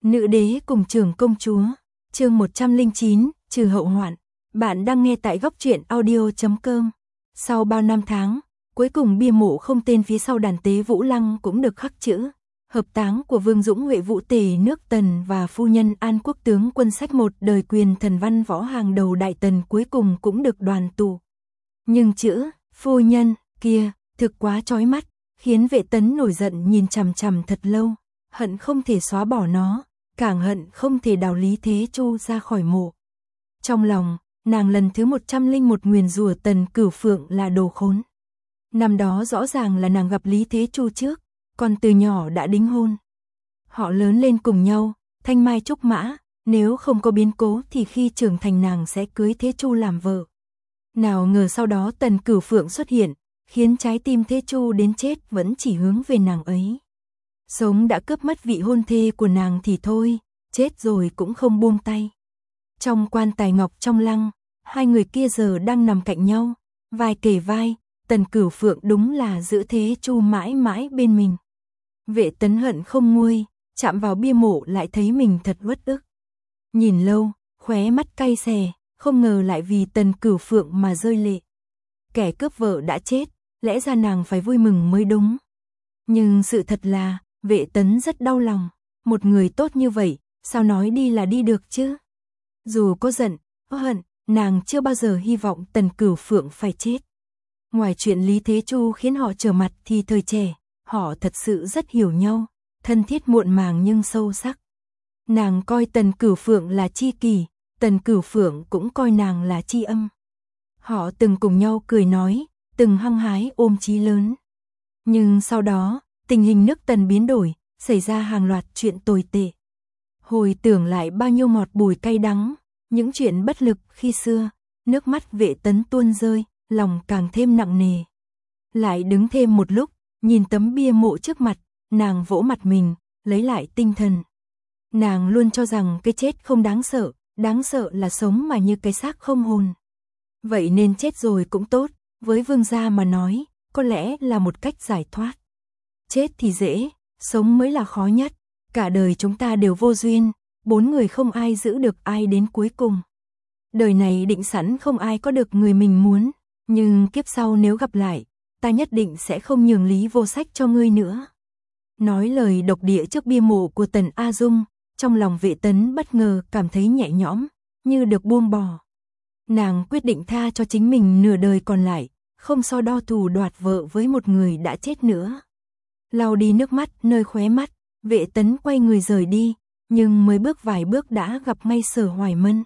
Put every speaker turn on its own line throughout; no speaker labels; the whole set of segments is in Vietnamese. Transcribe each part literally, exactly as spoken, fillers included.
Nữ đế cùng trưởng công chúa, chương một trăm lẻ chín, trừ hậu hoạn. Bạn đang nghe tại góc truyện audio chấm com. Sau bao năm tháng, cuối cùng bia mộ không tên phía sau đàn tế Vũ Lăng cũng được khắc chữ. Hợp táng của Vương Dũng Huệ Vũ Tề nước Tần và phu nhân An Quốc tướng quân sách một đời quyền thần văn võ hàng đầu Đại Tần cuối cùng cũng được đoàn tụ. Nhưng chữ phu nhân kia thực quá chói mắt, khiến Vệ Tấn nổi giận nhìn chằm chằm thật lâu, hận không thể xóa bỏ nó, càng hận không thể đào Lý Thế Chu ra khỏi mộ. Trong lòng, nàng lần thứ một trăm lẻ một nguyền rủa Tần Cửu Phượng là đồ khốn. Năm đó rõ ràng là nàng gặp Lý Thế Chu trước, còn từ nhỏ đã đính hôn. Họ lớn lên cùng nhau, thanh mai trúc mã, nếu không có biến cố thì khi trưởng thành nàng sẽ cưới Thế Chu làm vợ. Nào ngờ sau đó Tần Cửu Phượng xuất hiện, khiến trái tim Thế Chu đến chết vẫn chỉ hướng về nàng ấy. Sống đã cướp mất vị hôn thê của nàng thì thôi, chết rồi cũng không buông tay. Trong quan tài ngọc trong lăng, hai người kia giờ đang nằm cạnh nhau, vai kề vai, Tần Cửu Phượng đúng là giữ Thế Chu mãi mãi bên mình. Vệ Tấn hận không nguôi, chạm vào bia mộ lại thấy mình thật uất ức. Nhìn lâu, khóe mắt cay xè, không ngờ lại vì Tần Cửu Phượng mà rơi lệ. Kẻ cướp vợ đã chết, lẽ ra nàng phải vui mừng mới đúng. Nhưng sự thật là, Vệ Tấn rất đau lòng, một người tốt như vậy, sao nói đi là đi được chứ? Dù có giận, có hận, nàng chưa bao giờ hy vọng Tần Cửu Phượng phải chết. Ngoài chuyện Lý Thế Chu khiến họ trở mặt thì thời trẻ, họ thật sự rất hiểu nhau, thân thiết muộn màng nhưng sâu sắc. Nàng coi Tần Cửu Phượng là tri kỷ, Tần Cửu Phượng cũng coi nàng là tri âm. Họ từng cùng nhau cười nói, từng hăng hái ôm chí lớn. Nhưng sau đó, tình hình nước Tần biến đổi, xảy ra hàng loạt chuyện tồi tệ. Hồi tưởng lại bao nhiêu ngọt bùi cay đắng, những chuyện bất lực khi xưa, nước mắt Vệ Tấn tuôn rơi, lòng càng thêm nặng nề. Lại đứng thêm một lúc, nhìn tấm bia mộ trước mặt, nàng vỗ mặt mình, lấy lại tinh thần. Nàng luôn cho rằng cái chết không đáng sợ, đáng sợ là sống mà như cái xác không hồn. Vậy nên chết rồi cũng tốt, với vương gia mà nói, có lẽ là một cách giải thoát. Chết thì dễ, sống mới là khó nhất. Cả đời chúng ta đều vô duyên, bốn người không ai giữ được ai đến cuối cùng. Đời này định sẵn không ai có được người mình muốn, nhưng kiếp sau nếu gặp lại, ta nhất định sẽ không nhường Lý Vô Sách cho ngươi nữa. Nói lời độc địa trước bia mộ của Tần A Dung, trong lòng Vệ Tấn bất ngờ cảm thấy nhẹ nhõm, như được buông bỏ. Nàng quyết định tha cho chính mình nửa đời còn lại, không so đo thù đoạt vợ với một người đã chết nữa. Lau đi nước mắt nơi khóe mắt, Vệ Tấn quay người rời đi, nhưng mới bước vài bước đã gặp ngay Sở Hoài Mân.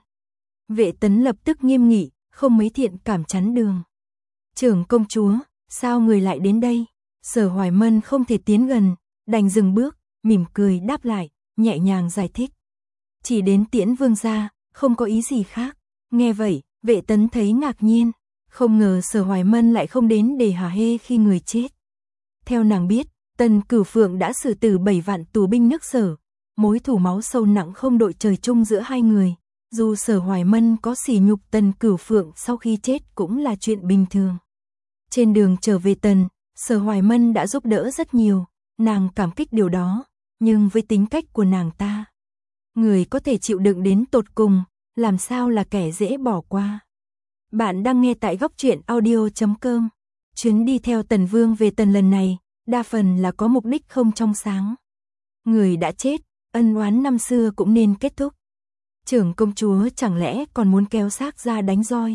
Vệ Tấn lập tức nghiêm nghị, không mấy thiện cảm chắn đường. Trưởng công chúa, sao người lại đến đây? Sở Hoài Mân không thể tiến gần, đành dừng bước, mỉm cười đáp lại, nhẹ nhàng giải thích. Chỉ đến tiễn vương gia, không có ý gì khác. Nghe vậy, Vệ Tấn thấy ngạc nhiên, không ngờ Sở Hoài Mân lại không đến để hả hê khi người chết. Theo nàng biết, Tần Cửu Phượng đã xử tử bảy vạn tù binh nước Sở, mối thù máu sâu nặng không đội trời chung giữa hai người. Dù Sở Hoài Mân có sỉ nhục Tần Cửu Phượng sau khi chết cũng là chuyện bình thường. Trên đường trở về Tần, Sở Hoài Mân đã giúp đỡ rất nhiều, nàng cảm kích điều đó, nhưng với tính cách của nàng ta, người có thể chịu đựng đến tột cùng, làm sao là kẻ dễ bỏ qua. Bạn đang nghe tại góc truyện audio chấm com. Chuyến đi theo Tần Vương về Tần lần này, đa phần là có mục đích không trong sáng. Người đã chết, ân oán năm xưa cũng nên kết thúc. Trưởng công chúa chẳng lẽ còn muốn kéo xác ra đánh roi?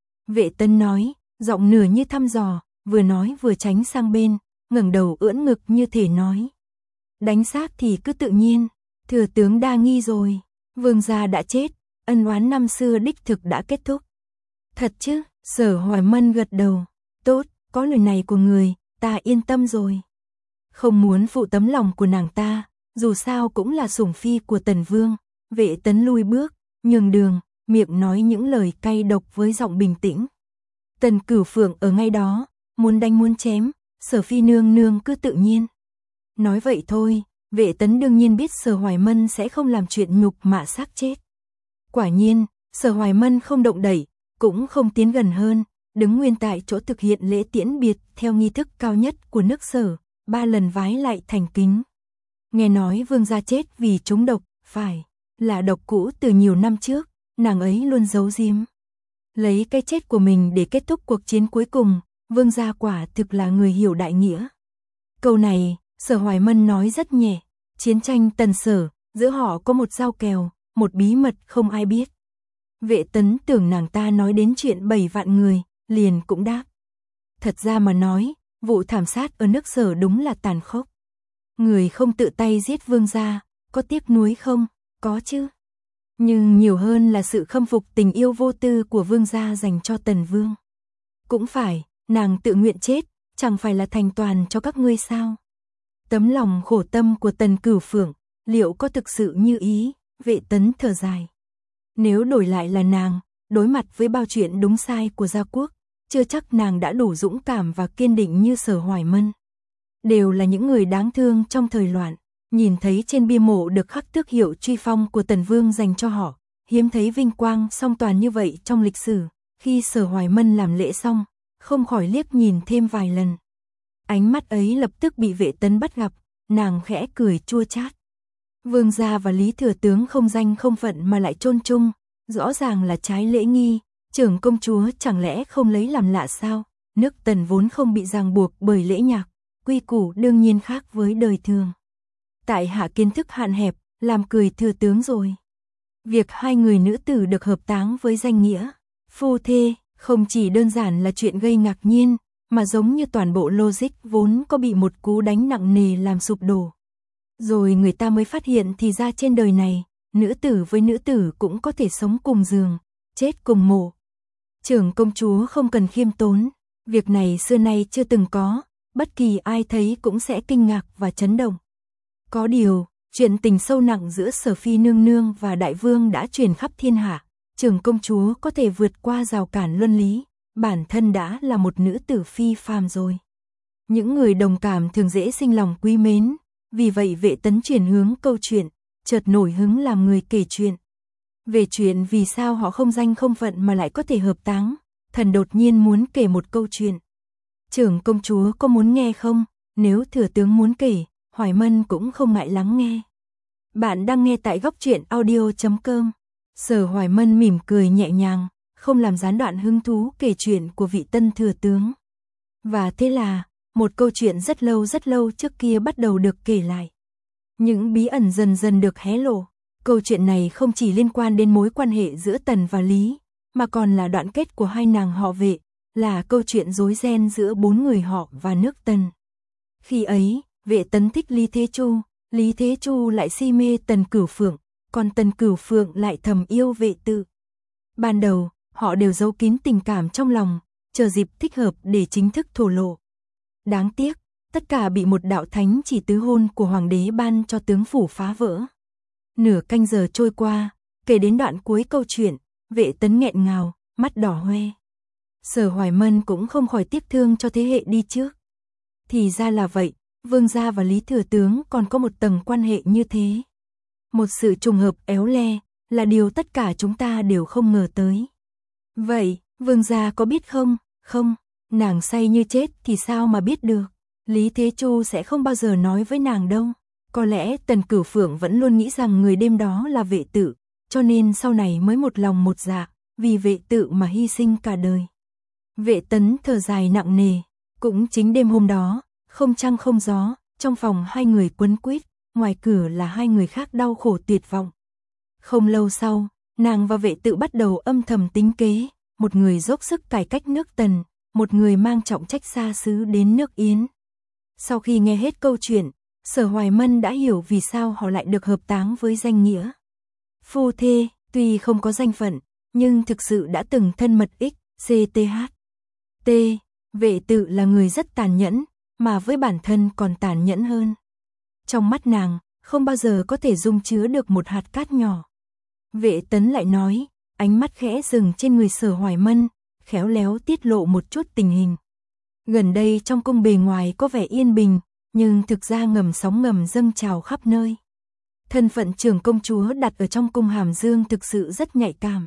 Vệ Tấn nói, giọng nửa như thăm dò, vừa nói vừa tránh sang bên, ngẩng đầu ưỡn ngực như thể nói. Đánh xác thì cứ tự nhiên, thừa tướng đa nghi rồi, vương gia đã chết, ân oán năm xưa đích thực đã kết thúc. Thật chứ? Sở Hoài Mân gật đầu, tốt, có lời này của người, ta yên tâm rồi. Không muốn phụ tấm lòng của nàng ta, dù sao cũng là sủng phi của Tần Vương. Vệ Tấn lui bước, nhường đường, miệng nói những lời cay độc với giọng bình tĩnh. Tần Cửu Phượng ở ngay đó, muốn đánh muốn chém, Sở phi nương nương cứ tự nhiên. Nói vậy thôi, Vệ Tấn đương nhiên biết Sở Hoài Mân sẽ không làm chuyện nhục mạ xác chết. Quả nhiên, Sở Hoài Mân không động đẩy, cũng không tiến gần hơn, đứng nguyên tại chỗ thực hiện lễ tiễn biệt theo nghi thức cao nhất của nước Sở, ba lần vái lại thành kính. Nghe nói vương gia chết vì trúng độc, Phải, là độc cũ từ nhiều năm trước, nàng ấy luôn giấu giếm. Lấy cái chết của mình để kết thúc cuộc chiến cuối cùng, Vương gia quả thực là người hiểu đại nghĩa. Câu này, Sở Hoài Mân nói rất nhẹ, chiến tranh Tần Sở, giữa họ có một giao kèo, một bí mật không ai biết. Vệ Tấn tưởng nàng ta nói đến chuyện bảy vạn người, liền cũng đáp. Thật ra mà nói, vụ thảm sát ở nước Sở đúng là tàn khốc. Người không tự tay giết vương gia, có tiếc nuối không? Có chứ. Nhưng nhiều hơn là sự khâm phục tình yêu vô tư của vương gia dành cho Tần Vương. Cũng phải, nàng tự nguyện chết, chẳng phải là thành toàn cho các ngươi sao? Tấm lòng khổ tâm của Tần Cửu Phượng, liệu có thực sự như ý? Vệ Tấn thở dài. Nếu đổi lại là nàng, đối mặt với bao chuyện đúng sai của gia quốc, chưa chắc nàng đã đủ dũng cảm và kiên định như Sở Hoài Mân. Đều là những người đáng thương trong thời loạn, nhìn thấy trên bia mộ được khắc tước hiệu truy phong của Tần Vương dành cho họ, hiếm thấy vinh quang song toàn như vậy trong lịch sử. Khi Sở Hoài Mân làm lễ xong, không khỏi liếc nhìn thêm vài lần. Ánh mắt ấy lập tức bị Vệ Tấn bắt gặp, nàng khẽ cười chua chát. Vương gia và Lý Thừa Tướng không danh không phận mà lại chôn chung, rõ ràng là trái lễ nghi, trưởng công chúa chẳng lẽ không lấy làm lạ sao? Nước Tần vốn không bị ràng buộc bởi lễ nhạc, quy củ đương nhiên khác với đời thường. Tại hạ kiến thức hạn hẹp, làm cười Thừa Tướng rồi. Việc hai người nữ tử được hợp táng với danh nghĩa phu thê, không chỉ đơn giản là chuyện gây ngạc nhiên, mà giống như toàn bộ logic vốn có bị một cú đánh nặng nề làm sụp đổ. Rồi người ta mới phát hiện thì ra trên đời này, nữ tử với nữ tử cũng có thể sống cùng giường, chết cùng mộ. Trưởng công chúa không cần khiêm tốn, việc này xưa nay chưa từng có, bất kỳ ai thấy cũng sẽ kinh ngạc và chấn động. Có điều, chuyện tình sâu nặng giữa Sở Phi nương nương và Đại Vương đã truyền khắp thiên hạ, trưởng công chúa có thể vượt qua rào cản luân lý, bản thân đã là một nữ tử phi phàm rồi. Những người đồng cảm thường dễ sinh lòng quý mến, vì vậy Vệ Tấn chuyển hướng câu chuyện, chợt nổi hứng làm người kể chuyện. Về chuyện vì sao họ không danh không phận mà lại có thể hợp táng, thần đột nhiên muốn kể một câu chuyện. Trưởng công chúa có muốn nghe không? Nếu Thừa Tướng muốn kể, Hoài Mân cũng không ngại lắng nghe. Bạn đang nghe tại góc truyện audio chấm com. Sở Hoài Mân mỉm cười nhẹ nhàng, không làm gián đoạn hứng thú kể chuyện của vị tân Thừa Tướng. Và thế là, một câu chuyện rất lâu rất lâu trước kia bắt đầu được kể lại. Những bí ẩn dần dần được hé lộ. Câu chuyện này không chỉ liên quan đến mối quan hệ giữa Tần và Lý, mà còn là đoạn kết của hai nàng họ Vệ, là câu chuyện rối ren giữa bốn người họ và nước Tần. Khi ấy, Vệ Tấn thích Lý Thế Chu, Lý Thế Chu lại si mê Tần Cửu Phượng, còn Tần Cửu Phượng lại thầm yêu Vệ Tự. Ban đầu, họ đều giấu kín tình cảm trong lòng, chờ dịp thích hợp để chính thức thổ lộ. Đáng tiếc, tất cả bị một đạo thánh chỉ tứ hôn của hoàng đế ban cho tướng phủ phá vỡ. Nửa canh giờ trôi qua, kể đến đoạn cuối câu chuyện, Vệ Tấn nghẹn ngào, mắt đỏ hoe. Sở Hoài Mân cũng không khỏi tiếc thương cho thế hệ đi trước. Thì ra là vậy, Vương gia và Lý Thừa Tướng còn có một tầng quan hệ như thế. Một sự trùng hợp éo le, là điều tất cả chúng ta đều không ngờ tới. Vậy, Vương gia có biết không? Không, nàng say như chết thì sao mà biết được. Lý Thế Chu sẽ không bao giờ nói với nàng đâu. Có lẽ Tần Cửu Phượng vẫn luôn nghĩ rằng người đêm đó là Vệ Tự, cho nên sau này mới một lòng một dạ, vì Vệ Tự mà hy sinh cả đời. Vệ Tấn thở dài nặng nề, cũng chính đêm hôm đó, không trăng không gió, trong phòng hai người quấn quýt, ngoài cửa là hai người khác đau khổ tuyệt vọng. Không lâu sau, nàng và Vệ Tự bắt đầu âm thầm tính kế, một người dốc sức cải cách nước Tần, một người mang trọng trách xa xứ đến nước Yến. Sau khi nghe hết câu chuyện, Sở Hoài Mân đã hiểu vì sao họ lại được hợp táng với danh nghĩa phu thê, tuy không có danh phận, nhưng thực sự đã từng thân mật ích, xê tê hát. T. Vệ Tự là người rất tàn nhẫn, mà với bản thân còn tàn nhẫn hơn. Trong mắt nàng, không bao giờ có thể dung chứa được một hạt cát nhỏ. Vệ Tấn lại nói, ánh mắt khẽ dừng trên người Sở Hoài Mân, khéo léo tiết lộ một chút tình hình. Gần đây trong cung bề ngoài có vẻ yên bình, nhưng thực ra ngầm sóng ngầm dâng trào khắp nơi. Thân phận trưởng công chúa đặt ở trong cung Hàm Dương thực sự rất nhạy cảm.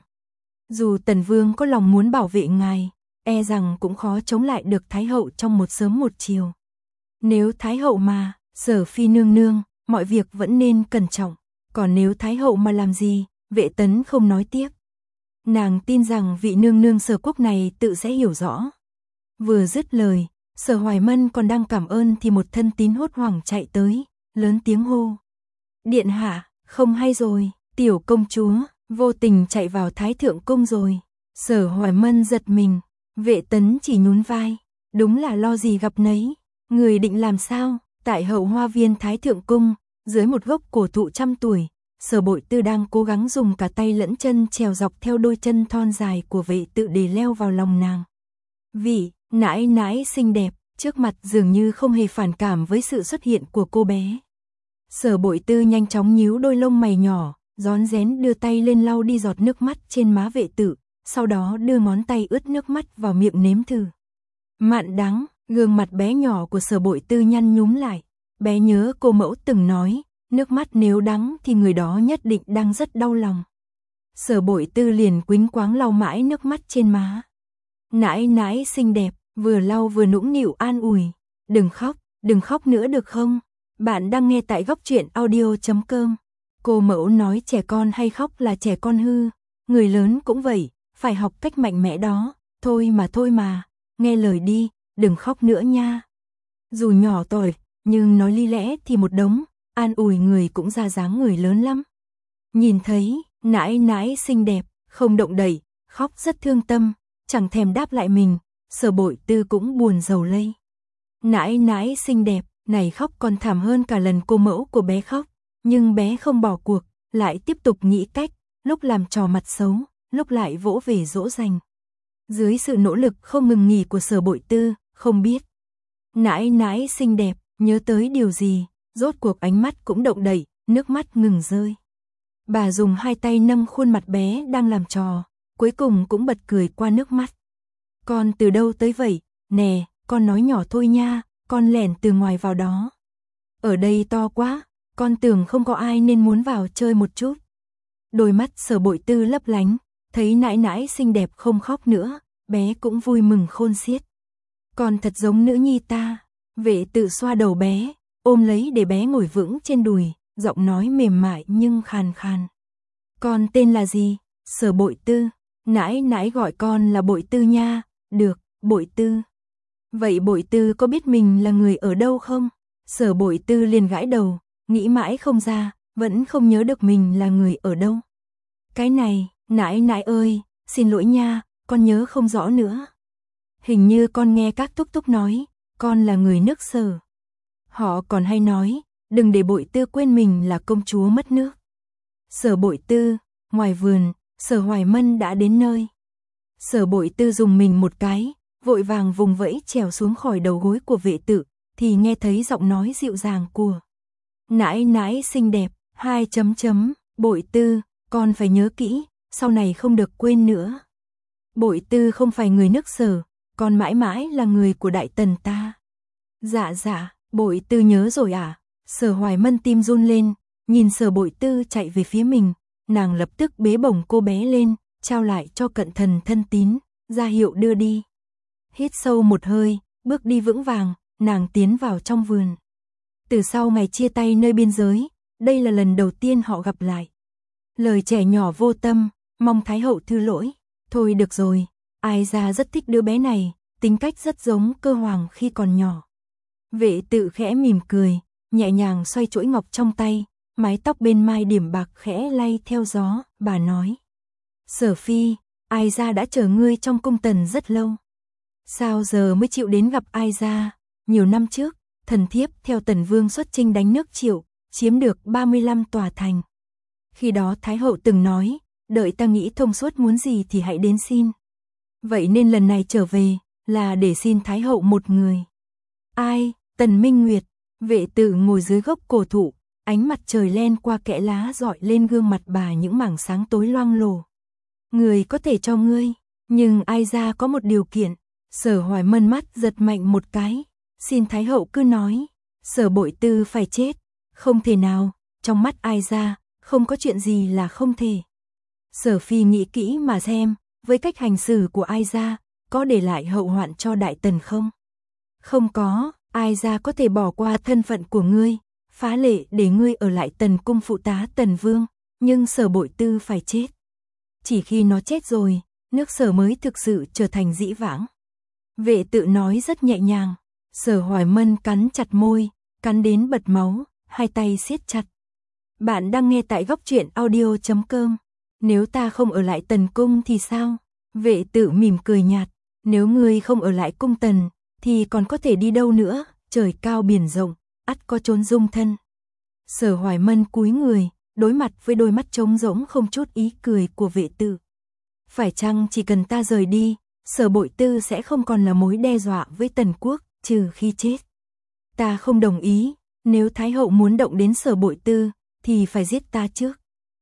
Dù Tần Vương có lòng muốn bảo vệ ngài, e rằng cũng khó chống lại được Thái hậu trong một sớm một chiều. Nếu Thái hậu mà, Sở Phi nương nương, mọi việc vẫn nên cẩn trọng. Còn nếu Thái hậu mà làm gì, Vệ Tấn không nói tiếp. Nàng tin rằng vị nương nương Sở Quốc này tự sẽ hiểu rõ. Vừa dứt lời, Sở Hoài Mân còn đang cảm ơn thì một thân tín hốt hoảng chạy tới, lớn tiếng hô. Điện hạ, không hay rồi, tiểu công chúa, vô tình chạy vào Thái Thượng Cung rồi. Sở Hoài Mân giật mình, Vệ Tấn chỉ nhún vai, đúng là lo gì gặp nấy, người định làm sao? Tại hậu hoa viên Thái Thượng Cung, dưới một gốc cổ thụ trăm tuổi, Sở Bội Tư đang cố gắng dùng cả tay lẫn chân trèo dọc theo đôi chân thon dài của Vệ Tự để leo vào lòng nàng. Vị nãi nãi xinh đẹp, trước mặt dường như không hề phản cảm với sự xuất hiện của cô bé. Sở Bội Tư nhanh chóng nhíu đôi lông mày nhỏ, rón rén đưa tay lên lau đi giọt nước mắt trên má Vệ Tự, sau đó đưa ngón tay ướt nước mắt vào miệng nếm thử. Mặn đắng, gương mặt bé nhỏ của Sở Bội Tư nhăn nhúm lại. Bé nhớ cô mẫu từng nói, nước mắt nếu đắng thì người đó nhất định đang rất đau lòng. Sở Bội Tư liền quýnh quáng lau mãi nước mắt trên má. Nãi nãi xinh đẹp, vừa lau vừa nũng nịu an ủi. Đừng khóc, đừng khóc nữa được không? Bạn đang nghe tại góc truyện audio chấm com. Cô mẫu nói trẻ con hay khóc là trẻ con hư. Người lớn cũng vậy, phải học cách mạnh mẽ đó. Thôi mà thôi mà, nghe lời đi, đừng khóc nữa nha. Dù nhỏ tuổi, nhưng nói lý lẽ thì một đống, an ủi người cũng ra dáng người lớn lắm. Nhìn thấy, nãi nãi xinh đẹp, không động đậy, khóc rất thương tâm, chẳng thèm đáp lại mình, Sở Bội Tư cũng buồn rầu lây. Nãi nãi xinh đẹp, này khóc còn thảm hơn cả lần cô mẫu của bé khóc, nhưng bé không bỏ cuộc, lại tiếp tục nghĩ cách, lúc làm trò mặt xấu, lúc lại vỗ về dỗ dành. Dưới sự nỗ lực không ngừng nghỉ của Sở Bội Tư, không biết. Nãi nãi xinh đẹp, nhớ tới điều gì, rốt cuộc ánh mắt cũng động đậy, nước mắt ngừng rơi. Bà dùng hai tay nâng khuôn mặt bé đang làm trò, cuối cùng cũng bật cười qua nước mắt. Con từ đâu tới vậy? Nè, con nói nhỏ thôi nha, con lẻn từ ngoài vào đó. Ở đây to quá, con tưởng không có ai nên muốn vào chơi một chút. Đôi mắt Sở Bội Tư lấp lánh, thấy nãi nãi xinh đẹp không khóc nữa, bé cũng vui mừng khôn xiết. Con thật giống nữ nhi ta. Vệ Tự xoa đầu bé, ôm lấy để bé ngồi vững trên đùi, giọng nói mềm mại nhưng khàn khàn. Con tên là gì? Sở Bội Tư. Nãi nãi gọi con là Bội Tư nha. Được, Bội Tư. Vậy Bội Tư có biết mình là người ở đâu không? Sở Bội Tư liền gãi đầu, nghĩ mãi không ra, vẫn không nhớ được mình là người ở đâu. Cái này, nãi nãi ơi, xin lỗi nha, con nhớ không rõ nữa. Hình như con nghe các thúc thúc nói, con là người nước Sở. Họ còn hay nói, đừng để Bội Tư quên mình là công chúa mất nước. Sở Bội Tư, ngoài vườn, Sở Hoài Mân đã đến nơi. Sở Bội Tư dùng mình một cái, vội vàng vùng vẫy trèo xuống khỏi đầu gối của Vệ Tự, thì nghe thấy giọng nói dịu dàng của nãi nãi xinh đẹp, hai chấm chấm, Bội Tư, con phải nhớ kỹ, sau này không được quên nữa. Bội Tư không phải người nước Sở, con mãi mãi là người của Đại Tần ta. Dạ dạ, Bội Tư nhớ rồi à? Sở Hoài Mân tim run lên, nhìn Sở Bội Tư chạy về phía mình, nàng lập tức bế bổng cô bé lên, trao lại cho cận thần thân tín, ra hiệu đưa đi. Hít sâu một hơi, bước đi vững vàng, nàng tiến vào trong vườn. Từ sau ngày chia tay nơi biên giới, đây là lần đầu tiên họ gặp lại. Lời trẻ nhỏ vô tâm, mong Thái hậu thư lỗi. Thôi được rồi, Ai Gia rất thích đứa bé này, tính cách rất giống Cơ Hoàng khi còn nhỏ. Vệ Tự khẽ mỉm cười, nhẹ nhàng xoay chuỗi ngọc trong tay, mái tóc bên mai điểm bạc khẽ lay theo gió, bà nói. Sở Phi, Ai Gia đã chờ ngươi trong cung tần rất lâu. Sao giờ mới chịu đến gặp Ai Gia? Nhiều năm trước, thần thiếp theo Tần Vương xuất chinh đánh nước Triệu, chiếm được ba mươi lăm tòa thành. Khi đó Thái hậu từng nói, đợi ta nghĩ thông suốt muốn gì thì hãy đến xin. Vậy nên lần này trở về, là để xin Thái hậu một người. Ai? Tần Minh Nguyệt. Vệ Tự ngồi dưới gốc cổ thụ, ánh mặt trời len qua kẽ lá rọi lên gương mặt bà những mảng sáng tối loang lổ. Người có thể cho ngươi, nhưng Ai Gia có một điều kiện. Sở Hoài Mân mắt giật mạnh một cái, xin Thái hậu cứ nói. Sở Bội Tư phải chết. Không thể nào, trong mắt Ai Gia, không có chuyện gì là không thể. Sở Phi nghĩ kỹ mà xem, với cách hành xử của Ai Gia, có để lại hậu hoạn cho Đại Tần không? Không có, Ai Gia có thể bỏ qua thân phận của ngươi, phá lệ để ngươi ở lại Tần cung phụ tá Tần Vương, nhưng Sở Bội Tư phải chết. Chỉ khi nó chết rồi, nước Sở mới thực sự trở thành dĩ vãng. Vệ Tự nói rất nhẹ nhàng. Sở Hoài Mân cắn chặt môi, cắn đến bật máu, hai tay siết chặt. Bạn đang nghe tại góc truyện audio chấm com. Nếu ta không ở lại Tần cung thì sao? Vệ Tự mỉm cười nhạt. Nếu ngươi không ở lại cung Tần, thì còn có thể đi đâu nữa? Trời cao biển rộng, ắt có chốn dung thân. Sở Hoài Mân cúi người, đối mặt với đôi mắt trống rỗng không chút ý cười của Vệ Tự. Phải chăng chỉ cần ta rời đi, Sở Bội Tư sẽ không còn là mối đe dọa với Tần quốc, trừ khi chết? Ta không đồng ý, nếu Thái hậu muốn động đến Sở Bội Tư, thì phải giết ta trước.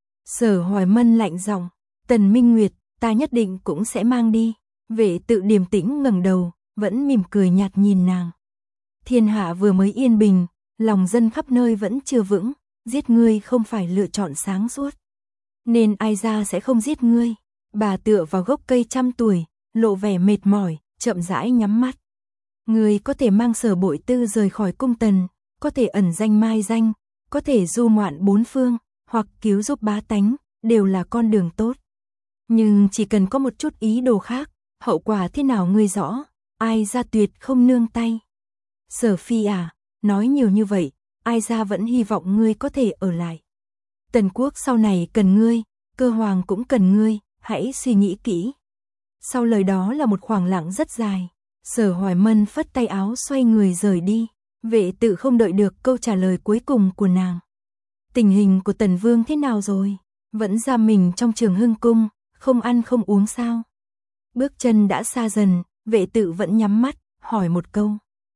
Sở Hoài Mân lạnh giọng, Tần Minh Nguyệt, ta nhất định cũng sẽ mang đi. Vệ Tự điềm tĩnh ngẩng đầu, vẫn mỉm cười nhạt nhìn nàng. Thiên hạ vừa mới yên bình, lòng dân khắp nơi vẫn chưa vững, giết ngươi không phải lựa chọn sáng suốt. Nên ai ra sẽ không giết ngươi. Bà tựa vào gốc cây trăm tuổi, lộ vẻ mệt mỏi, chậm rãi nhắm mắt. Ngươi có thể mang Sở Bội Tư rời khỏi cung Tần, có thể ẩn danh mai danh, có thể du ngoạn bốn phương, hoặc cứu giúp bá tánh, đều là con đường tốt. Nhưng chỉ cần có một chút ý đồ khác, hậu quả thế nào ngươi rõ, ai ra tuyệt không nương tay. Sở Phi à, nói nhiều như vậy, ai ra vẫn hy vọng ngươi có thể ở lại. Tần quốc sau này cần ngươi, Cơ Hoàng cũng cần ngươi, hãy suy nghĩ kỹ. Sau lời đó là một khoảng lặng rất dài. Sở Hoài Mân phất tay áo xoay người rời đi. Vệ Tự không đợi được câu trả lời cuối cùng của nàng. Tình hình của Tần Vương thế nào rồi? Vẫn giam mình trong Trường Hưng cung, không ăn không uống sao? Bước chân đã xa dần, Vệ Tự vẫn nhắm mắt, hỏi một câu.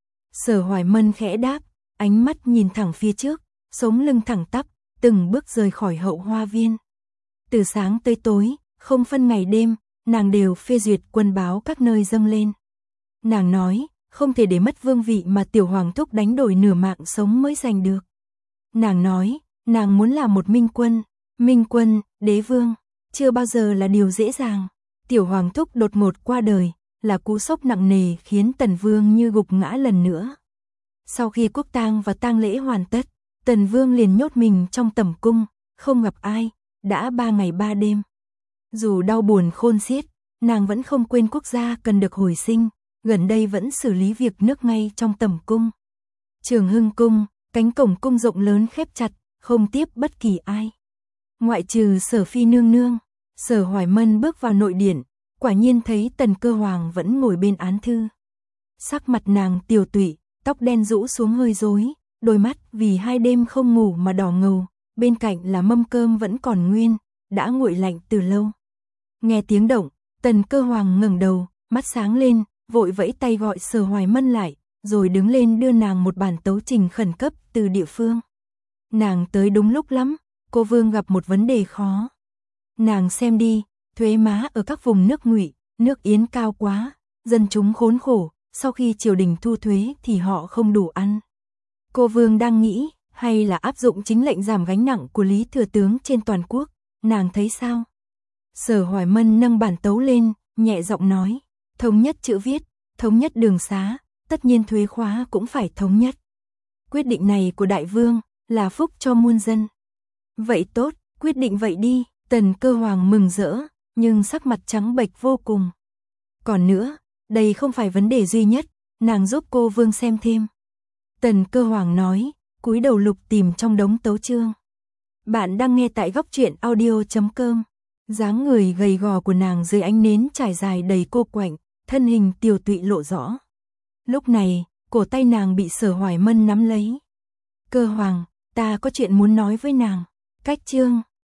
Sở Hoài Mân khẽ đáp, ánh mắt nhìn thẳng phía trước, sống lưng thẳng tắp, từng bước rời khỏi hậu hoa viên. Từ sáng tới tối, không phân ngày đêm, nàng đều phê duyệt quân báo các nơi dâng lên. Nàng nói, không thể để mất vương vị mà tiểu hoàng thúc đánh đổi nửa mạng sống mới giành được. Nàng nói, nàng muốn làm một minh quân, minh quân, đế vương, chưa bao giờ là điều dễ dàng. Tiểu hoàng thúc đột ngột qua đời, là cú sốc nặng nề khiến Tần Vương như gục ngã lần nữa. Sau khi quốc tang và tang lễ hoàn tất, Tần Vương liền nhốt mình trong tẩm cung, không gặp ai, đã ba ngày ba đêm. Dù đau buồn khôn xiết, nàng vẫn không quên quốc gia cần được hồi sinh, gần đây vẫn xử lý việc nước ngay trong tẩm cung. Trường Hưng cung, cánh cổng cung rộng lớn khép chặt, không tiếp bất kỳ ai. Ngoại trừ Sở Phi nương nương, Sở Hoài Mân bước vào nội điện, quả nhiên thấy Tần Cơ Hoàng vẫn ngồi bên án thư. Sắc mặt nàng tiều tụy, tóc đen rũ xuống hơi rối, đôi mắt vì hai đêm không ngủ mà đỏ ngầu, bên cạnh là mâm cơm vẫn còn nguyên, đã nguội lạnh từ lâu. Nghe tiếng động, Tần Cơ Hoàng ngẩng đầu, mắt sáng lên, vội vẫy tay gọi Sở Hoài Mân lại, rồi đứng lên đưa nàng một bản tấu trình khẩn cấp từ địa phương. Nàng tới đúng lúc lắm, cô vương gặp một vấn đề khó. Nàng xem đi, thuế má ở các vùng nước Ngụy, nước Yến cao quá, dân chúng khốn khổ, sau khi triều đình thu thuế thì họ không đủ ăn. Cô vương đang nghĩ, hay là áp dụng chính lệnh giảm gánh nặng của Lý Thừa Tướng trên toàn quốc, nàng thấy sao? Sở Hoài Mân nâng bản tấu lên, nhẹ giọng nói, thống nhất chữ viết, thống nhất đường xá, tất nhiên thuế khóa cũng phải thống nhất. Quyết định này của đại vương, là phúc cho muôn dân. Vậy tốt, quyết định vậy đi. Tần Cơ Hoàng mừng rỡ, nhưng sắc mặt trắng bệch vô cùng. Còn nữa, đây không phải vấn đề duy nhất, nàng giúp cô vương xem thêm. Tần Cơ Hoàng nói, cúi đầu lục tìm trong đống tấu chương. Bạn đang nghe tại góc truyện audio chấm com. Dáng người gầy gò của nàng dưới ánh nến trải dài đầy cô quạnh, thân hình tiều tụy lộ rõ. Lúc này, cổ tay nàng bị Sở Hoài Mân nắm lấy. Cơ Hoàng, ta có chuyện muốn nói với nàng. Cách chương